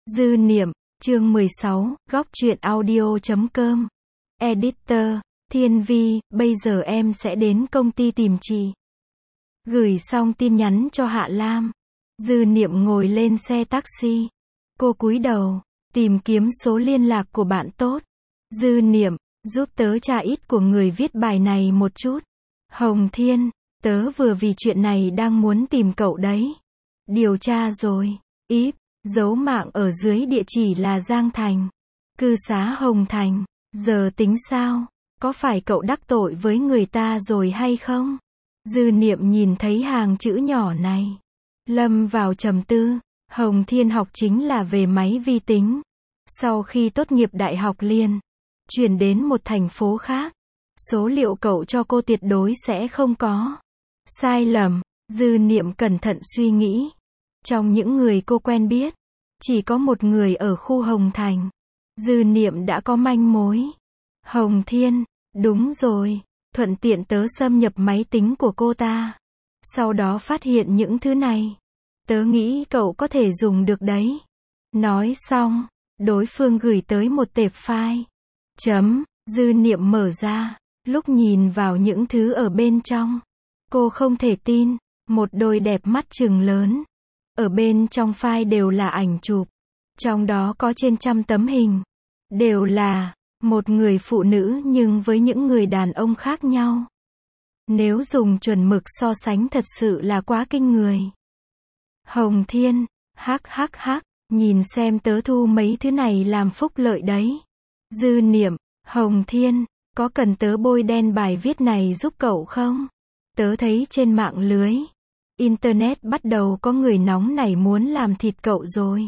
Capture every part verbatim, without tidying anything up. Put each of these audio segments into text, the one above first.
Dư niệm, chương mười sáu, góc truyện audio chấm com. Editor, Thiên Vi, bây giờ em sẽ đến công ty tìm chị. Gửi xong tin nhắn cho Hạ Lam. Dư niệm ngồi lên xe taxi. Cô cúi đầu, tìm kiếm số liên lạc của bạn tốt. Dư niệm, giúp tớ tra ít của người viết bài này một chút. Hồng Thiên, tớ vừa vì chuyện này đang muốn tìm cậu đấy. Điều tra rồi. Íp, dấu mạng ở dưới địa chỉ là Giang Thành. Cư xá Hồng Thành. Giờ tính sao? Có phải cậu đắc tội với người ta rồi hay không? Dư niệm nhìn thấy hàng chữ nhỏ này. Lâm vào trầm tư. Hồng Thiên học chính là về máy vi tính. Sau khi tốt nghiệp đại học liền chuyển đến một thành phố khác. Số liệu cậu cho cô tuyệt đối sẽ không có sai lầm. Dư niệm cẩn thận suy nghĩ. Trong những người cô quen biết, chỉ có một người ở khu Hồng Thành. Dư niệm đã có manh mối. Hồng Thiên, đúng rồi, thuận tiện tớ xâm nhập máy tính của cô ta. Sau đó phát hiện những thứ này. Tớ nghĩ cậu có thể dùng được đấy. Nói xong, đối phương gửi tới một tệp file. Chấm, dư niệm mở ra, lúc nhìn vào những thứ ở bên trong. Cô không thể tin, một đôi đẹp mắt trừng lớn. Ở bên trong file đều là ảnh chụp. Trong đó có trên trăm tấm hình. Đều là một người phụ nữ nhưng với những người đàn ông khác nhau. Nếu dùng chuẩn mực so sánh thật sự là quá kinh người. Hồng Thiên, hắc hắc hắc, nhìn xem tớ thu mấy thứ này làm phúc lợi đấy. Dư niệm, Hồng Thiên, có cần tớ bôi đen bài viết này giúp cậu không? Tớ thấy trên mạng lưới Internet bắt đầu có người nóng nảy muốn làm thịt cậu rồi.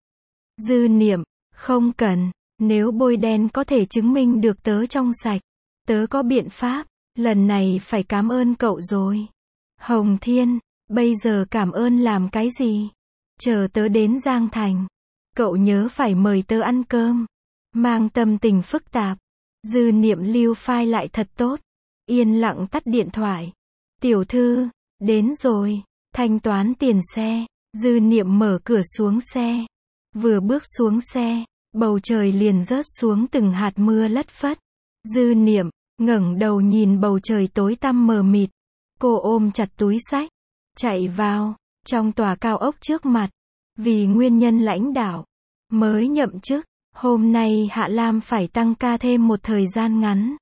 Dư niệm, không cần, nếu bôi đen có thể chứng minh được tớ trong sạch. Tớ có biện pháp, lần này phải cảm ơn cậu rồi. Hồng Thiên, bây giờ cảm ơn làm cái gì? Chờ tớ đến Giang Thành. Cậu nhớ phải mời tớ ăn cơm. Mang tâm tình phức tạp. Dư niệm lưu file lại thật tốt. Yên lặng tắt điện thoại. Tiểu thư, đến rồi, thanh toán tiền xe. Dư niệm mở cửa xuống xe. Vừa bước xuống xe, bầu trời liền rớt xuống từng hạt mưa lất phất. Dư niệm, ngẩng đầu nhìn bầu trời tối tăm mờ mịt. Cô ôm chặt túi xách, chạy vào, trong tòa cao ốc trước mặt. Vì nguyên nhân lãnh đạo mới nhậm chức, hôm nay Hạ Lam phải tăng ca thêm một thời gian ngắn.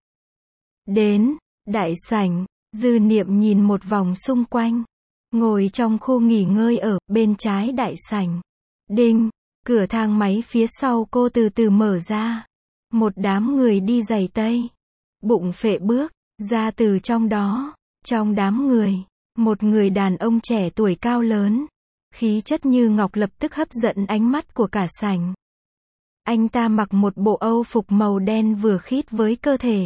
Đến đại sảnh, dư niệm nhìn một vòng xung quanh. Ngồi trong khu nghỉ ngơi ở bên trái đại sảnh. Đinh, cửa thang máy phía sau cô từ từ mở ra. Một đám người đi giày tây, bụng phệ bước ra từ trong đó. Trong đám người, một người đàn ông trẻ tuổi cao lớn, khí chất như ngọc lập tức hấp dẫn ánh mắt của cả sảnh. Anh ta mặc một bộ âu phục màu đen vừa khít với cơ thể.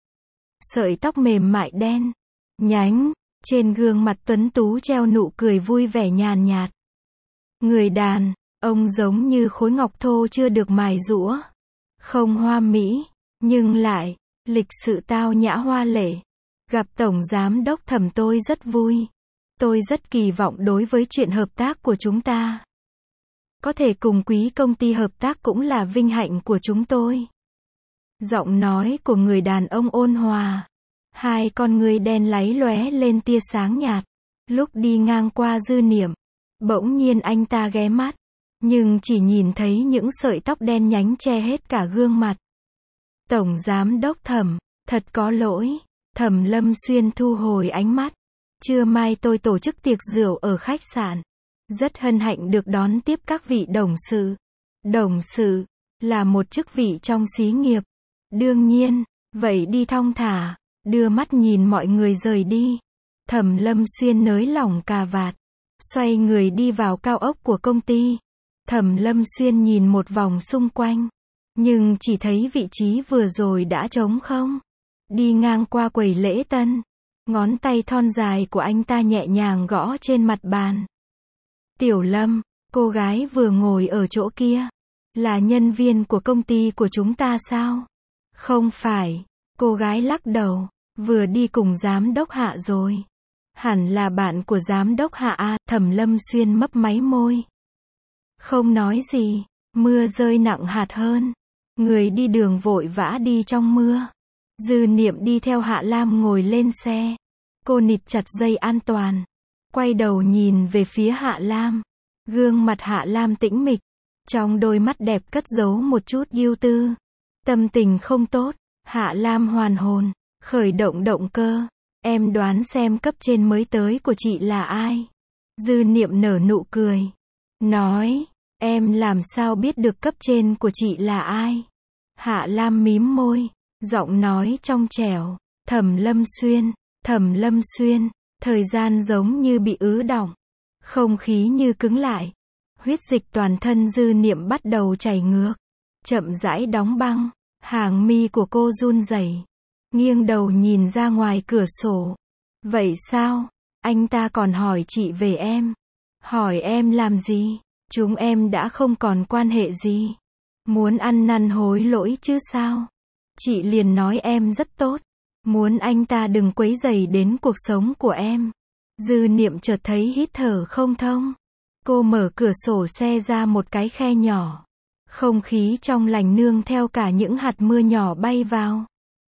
Sợi tóc mềm mại đen nhánh, trên gương mặt tuấn tú treo nụ cười vui vẻ nhàn nhạt. Người đàn ông giống như khối ngọc thô chưa được mài giũa. Không hoa mỹ, nhưng lại lịch sự tao nhã hoa lệ. Gặp Tổng Giám đốc Thẩm tôi rất vui. Tôi rất kỳ vọng đối với chuyện hợp tác của chúng ta. Có thể cùng quý công ty hợp tác cũng là vinh hạnh của chúng tôi. Giọng nói của người đàn ông ôn hòa. Hai con ngươi đen láy lóe lên tia sáng nhạt. Lúc đi ngang qua dư niệm, bỗng nhiên anh ta ghé mắt. Nhưng chỉ nhìn thấy những sợi tóc đen nhánh che hết cả gương mặt. Tổng Giám đốc Thẩm, thật có lỗi. Thẩm Lâm Xuyên thu hồi ánh mắt. Trưa mai tôi tổ chức tiệc rượu ở khách sạn. Rất hân hạnh được đón tiếp các vị đồng sự. Đồng sự là một chức vị trong xí nghiệp. Đương nhiên, vậy đi thong thả, đưa mắt nhìn mọi người rời đi. Thẩm Lâm Xuyên nới lỏng cà vạt, xoay người đi vào cao ốc của công ty. Thẩm Lâm Xuyên nhìn một vòng xung quanh, nhưng chỉ thấy vị trí vừa rồi đã trống không. Đi ngang qua quầy lễ tân, ngón tay thon dài của anh ta nhẹ nhàng gõ trên mặt bàn. Tiểu Lâm, cô gái vừa ngồi ở chỗ kia, là nhân viên của công ty của chúng ta sao? Không phải, cô gái lắc đầu, vừa đi cùng giám đốc Hạ rồi. Hẳn là bạn của giám đốc Hạ à, Thẩm Lâm Xuyên mấp máy môi. Không nói gì, Mưa rơi nặng hạt hơn. Người đi đường vội vã đi trong mưa. Dư Niệm đi theo Hạ Lam ngồi lên xe. Cô nịt chặt dây an toàn. Quay đầu nhìn về phía Hạ Lam. Gương mặt Hạ Lam tĩnh mịch. Trong đôi mắt đẹp cất giấu một chút ưu tư. Tâm tình không tốt. Hạ Lam hoàn hồn. Khởi động động cơ. Em đoán xem cấp trên mới tới của chị là ai? Dư Niệm nở nụ cười. Nói, em làm sao biết được cấp trên của chị là ai? Hạ Lam mím môi. Giọng nói trong trẻo. Thẩm Lâm Xuyên. Thẩm Lâm Xuyên. Thời gian giống như bị ứ đọng. Không khí như cứng lại. Huyết dịch toàn thân Dư Niệm bắt đầu chảy ngược. Chậm rãi đóng băng. Hàng mi của cô run rẩy. Nghiêng đầu nhìn ra ngoài cửa sổ. Vậy sao? Anh ta còn hỏi chị về em. Hỏi em làm gì? Chúng em đã không còn quan hệ gì. Muốn ăn năn hối lỗi chứ sao? Chị liền nói em rất tốt. Muốn anh ta đừng quấy rầy đến cuộc sống của em. Dư Niệm chợt thấy hít thở không thông. Cô mở cửa sổ xe ra một cái khe nhỏ. Không khí trong lành nương theo cả những hạt mưa nhỏ bay vào.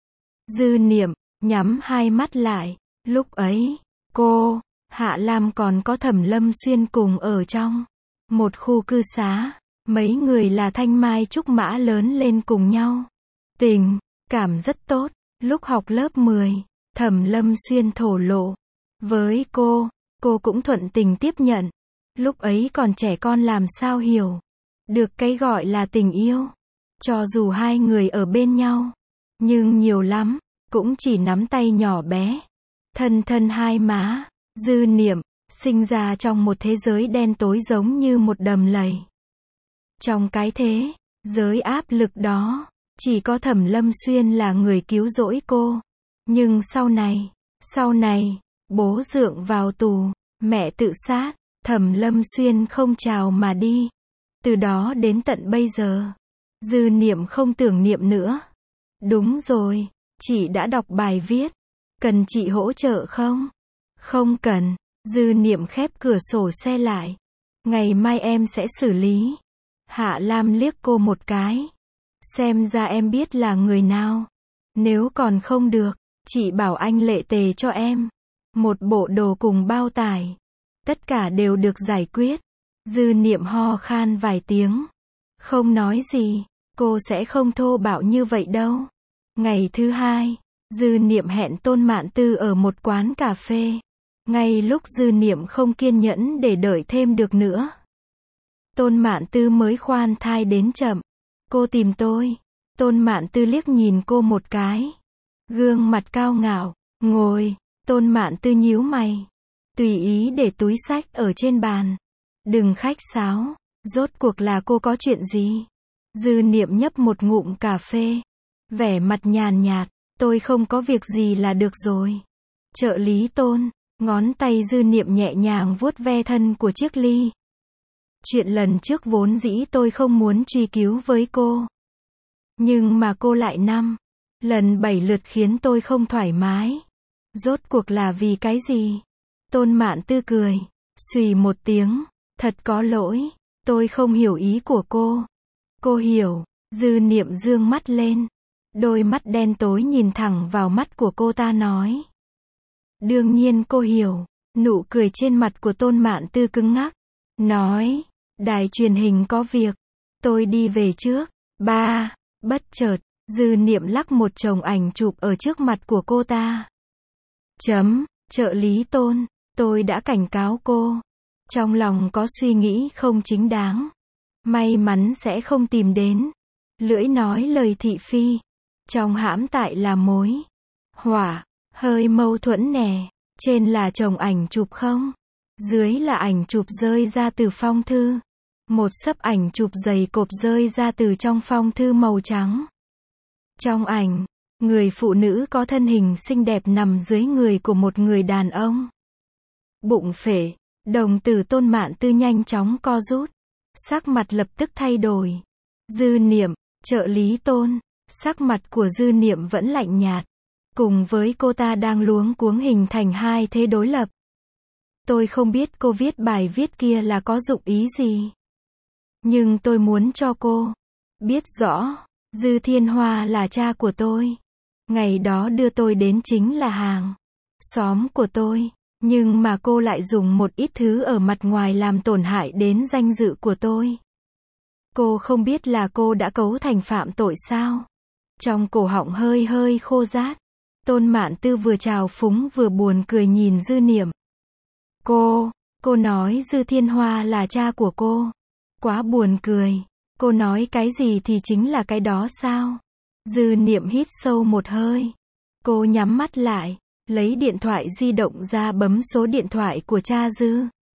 Dư Niệm nhắm hai mắt lại. Lúc ấy, cô, Hạ Lam còn có Thẩm Lâm Xuyên cùng ở trong một khu cư xá. Mấy người là thanh mai trúc mã lớn lên cùng nhau. Tình cảm rất tốt. Lúc học lớp mười, Thẩm Lâm Xuyên thổ lộ với cô, cô cũng thuận tình tiếp nhận. Lúc ấy còn trẻ con làm sao hiểu được cái gọi là tình yêu. Cho dù hai người ở bên nhau, nhưng nhiều lắm cũng chỉ nắm tay nhỏ bé, thân thân hai má. Dư Niệm sinh ra trong một thế giới đen tối giống như một đầm lầy. Trong cái thế giới áp lực đó, chỉ có Thẩm Lâm Xuyên là người cứu rỗi cô. Nhưng sau này, sau này, bố dượng vào tù, mẹ tự sát, Thẩm Lâm Xuyên không chào mà đi. Từ đó đến tận bây giờ, Dư Niệm không tưởng niệm nữa. Đúng rồi, chị đã đọc bài viết. Cần chị hỗ trợ không? Không cần. Dư Niệm khép cửa sổ xe lại. Ngày mai em sẽ xử lý. Hạ Lam liếc cô một cái. Xem ra em biết là người nào. Nếu còn không được, chị bảo anh lệ tề cho em. Một bộ đồ cùng bao tải. Tất cả đều được giải quyết. Dư Niệm ho khan vài tiếng. Không nói gì. Cô sẽ không thô bạo như vậy đâu. Ngày thứ hai, Dư Niệm hẹn Tôn Mạn Tư ở một quán cà phê. Ngay lúc Dư Niệm không kiên nhẫn để đợi thêm được nữa. Tôn Mạn Tư mới khoan thai đến chậm. Cô tìm tôi. Tôn Mạn Tư liếc nhìn cô một cái. Gương mặt cao ngạo. Ngồi. Tôn Mạn Tư nhíu mày. Tùy ý để túi xách ở trên bàn. Đừng khách sáo. Rốt cuộc là cô có chuyện gì? Dư Niệm nhấp một ngụm cà phê. Vẻ mặt nhàn nhạt. Tôi không có việc gì là được rồi. Trợ lý Tôn. Ngón tay Dư Niệm nhẹ nhàng vuốt ve thân của chiếc ly. Chuyện lần trước vốn dĩ tôi không muốn truy cứu với cô. Nhưng mà cô lại năm lần bảy lượt khiến tôi không thoải mái. Rốt cuộc là vì cái gì? Tôn Mạn Tư cười. Xùy một tiếng. Thật có lỗi. Tôi không hiểu ý của cô. Cô hiểu. Dư Niệm dương mắt lên. Đôi mắt đen tối nhìn thẳng vào mắt của cô ta nói. Đương nhiên cô hiểu. Nụ cười trên mặt của Tôn Mạn Tư cứng ngắc. Nói. Đài truyền hình có việc. Tôi đi về trước. Ba. Bất chợt, Dư Niệm lắc một chồng ảnh chụp ở trước mặt của cô ta. Chấm. Trợ lý Tôn. Tôi đã cảnh cáo cô. Trong lòng có suy nghĩ không chính đáng. May mắn sẽ không tìm đến. Lưỡi nói lời thị phi. Trong hãm tại là mối hỏa. Hơi mâu thuẫn nè. Trên là chồng ảnh chụp không? Dưới là ảnh chụp rơi ra từ phong thư. Một xấp ảnh chụp dày cộp rơi ra từ trong phong thư màu trắng. Trong ảnh, người phụ nữ có thân hình xinh đẹp nằm dưới người của một người đàn ông. Bụng phệ, đồng tử Tôn Mạn Tư nhanh chóng co rút. Sắc mặt lập tức thay đổi. Dư Niệm, trợ lý Tôn. Sắc mặt của Dư Niệm vẫn lạnh nhạt. Cùng với cô ta đang luống cuống hình thành hai thế đối lập. Tôi không biết cô viết bài viết kia là có dụng ý gì. Nhưng tôi muốn cho cô biết rõ, Dư Thiên Hoa là cha của tôi. Ngày đó đưa tôi đến chính là hàng xóm của tôi. Nhưng mà cô lại dùng một ít thứ ở mặt ngoài làm tổn hại đến danh dự của tôi. Cô không biết là cô đã cấu thành phạm tội sao? Trong cổ họng hơi hơi khô rát. Tôn Mạn Tư vừa trào phúng vừa buồn cười nhìn Dư Niệm. Cô, cô nói Dư Thiên Hoa là cha của cô. Quá buồn cười. Cô nói cái gì thì chính là cái đó sao? Dư Niệm hít sâu một hơi. Cô nhắm mắt lại, lấy điện thoại di động ra bấm số điện thoại của cha Dư.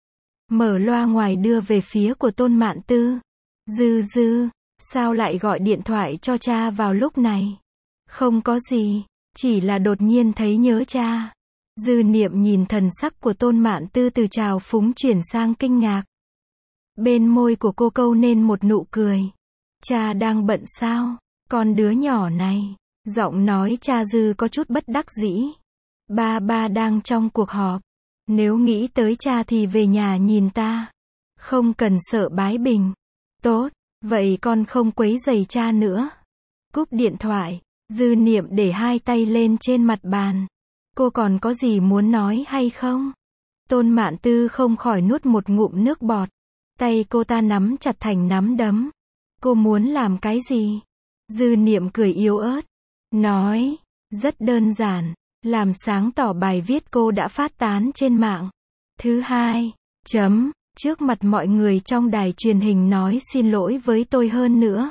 Mở loa ngoài đưa về phía của Tôn Mạn Tư. Dư Dư, sao lại gọi điện thoại cho cha vào lúc này? Không có gì, chỉ là đột nhiên thấy nhớ cha. Dư Niệm nhìn thần sắc của Tôn Mạn Tư từ trào phúng chuyển sang kinh ngạc. Bên môi của cô câu nên một nụ cười. Cha đang bận sao? Con đứa nhỏ này. Giọng nói cha Dư có chút bất đắc dĩ. Ba ba đang trong cuộc họp. Nếu nghĩ tới cha thì về nhà nhìn ta. Không cần sợ bái bình. Tốt, vậy con không quấy rầy cha nữa. Cúp điện thoại, Dư Niệm để hai tay lên trên mặt bàn. Cô còn có gì muốn nói hay không? Tôn Mạn Tư không khỏi nuốt một ngụm nước bọt. Tay cô ta nắm chặt thành nắm đấm. Cô muốn làm cái gì? Dư Niệm cười yếu ớt. Nói, rất đơn giản, làm sáng tỏ bài viết cô đã phát tán trên mạng. Thứ hai, chấm, trước mặt mọi người trong đài truyền hình nói xin lỗi với tôi hơn nữa.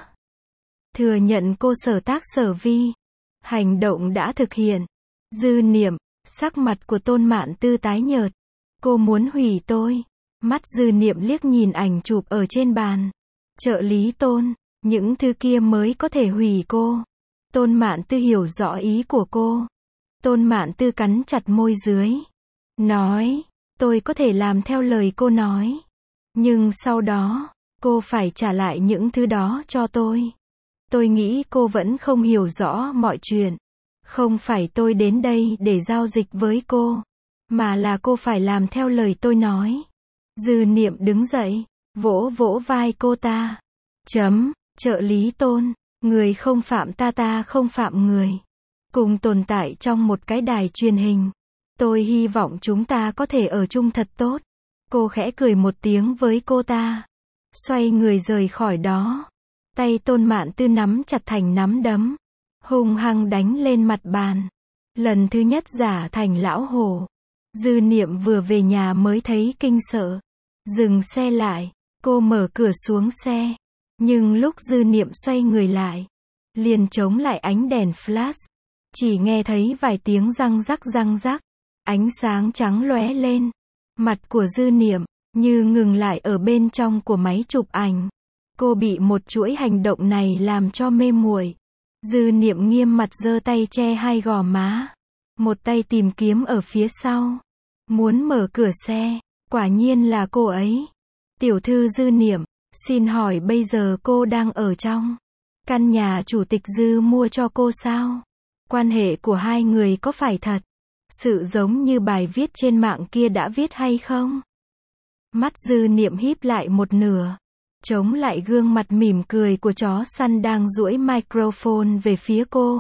Thừa nhận cô sở tác sở vi. Hành động đã thực hiện. Dư Niệm, sắc mặt của Tôn Mạn Tư tái nhợt. Cô muốn hủy tôi. Mắt Dư Niệm liếc nhìn ảnh chụp ở trên bàn. Trợ lý Tôn, những thứ kia mới có thể hủy cô. Tôn Mạn Tư hiểu rõ ý của cô. Tôn Mạn Tư cắn chặt môi dưới. Nói, tôi có thể làm theo lời cô nói. Nhưng sau đó, cô phải trả lại những thứ đó cho tôi. Tôi nghĩ cô vẫn không hiểu rõ mọi chuyện. Không phải tôi đến đây để giao dịch với cô, mà là cô phải làm theo lời tôi nói. Dư Niệm đứng dậy, vỗ vỗ vai cô ta. Chấm, trợ lý Tôn, người không phạm ta ta không phạm người. Cùng tồn tại trong một cái đài truyền hình. Tôi hy vọng chúng ta có thể ở chung thật tốt. Cô khẽ cười một tiếng với cô ta. Xoay người rời khỏi đó. Tay Tôn Mạn Tư nắm chặt thành nắm đấm. Hung hăng đánh lên mặt bàn. Lần thứ nhất giả thành lão hổ. Dư Niệm vừa về nhà mới thấy kinh sợ. Dừng xe lại. Cô mở cửa xuống xe. Nhưng lúc Dư Niệm xoay người lại, liền chống lại ánh đèn flash. Chỉ nghe thấy vài tiếng răng rắc răng rắc. Ánh sáng trắng lóe lên. Mặt của Dư Niệm như ngừng lại ở bên trong của máy chụp ảnh. Cô bị một chuỗi hành động này làm cho mê muội. Dư Niệm nghiêm mặt giơ tay che hai gò má. Một tay tìm kiếm ở phía sau. Muốn mở cửa xe. Quả nhiên là cô ấy. Tiểu thư Dư Niệm, xin hỏi bây giờ cô đang ở trong căn nhà chủ tịch Dư mua cho cô sao? Quan hệ của hai người có phải thật sự giống như bài viết trên mạng kia đã viết hay không? Mắt Dư Niệm híp lại một nửa. Chống lại gương mặt mỉm cười của chó săn đang duỗi microphone về phía cô.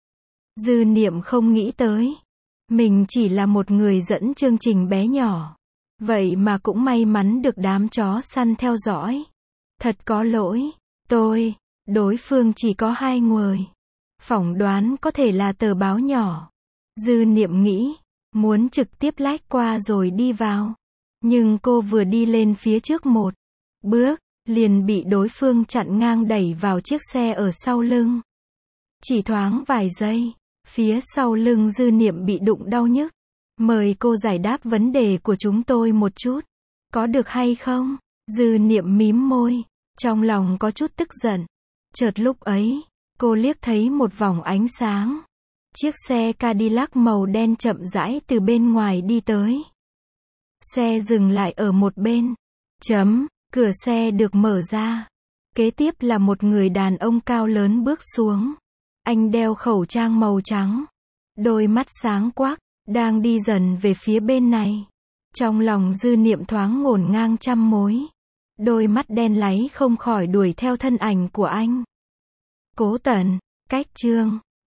Dư Niệm không nghĩ tới. Mình chỉ là một người dẫn chương trình bé nhỏ. Vậy mà cũng may mắn được đám chó săn theo dõi. Thật có lỗi. Tôi, đối phương chỉ có hai người. Phỏng đoán có thể là tờ báo nhỏ. Dư Niệm nghĩ, muốn trực tiếp lách qua rồi đi vào. Nhưng cô vừa đi lên phía trước một bước, liền bị đối phương chặn ngang đẩy vào chiếc xe ở sau lưng. Chỉ thoáng vài giây, phía sau lưng Dư Niệm bị đụng đau nhức. Mời cô giải đáp vấn đề của chúng tôi một chút. Có được hay không? Dư Niệm mím môi, trong lòng có chút tức giận. Chợt lúc ấy, cô liếc thấy một vòng ánh sáng. Chiếc xe Cadillac màu đen chậm rãi từ bên ngoài đi tới. Xe dừng lại ở một bên. Chấm, cửa xe được mở ra. Kế tiếp là một người đàn ông cao lớn bước xuống. Anh đeo khẩu trang màu trắng. Đôi mắt sáng quắc, đang đi dần về phía bên này. Trong lòng Dư Niệm thoáng ngổn ngang trăm mối. Đôi mắt đen láy không khỏi đuổi theo thân ảnh của anh. Cố Tần, cách chương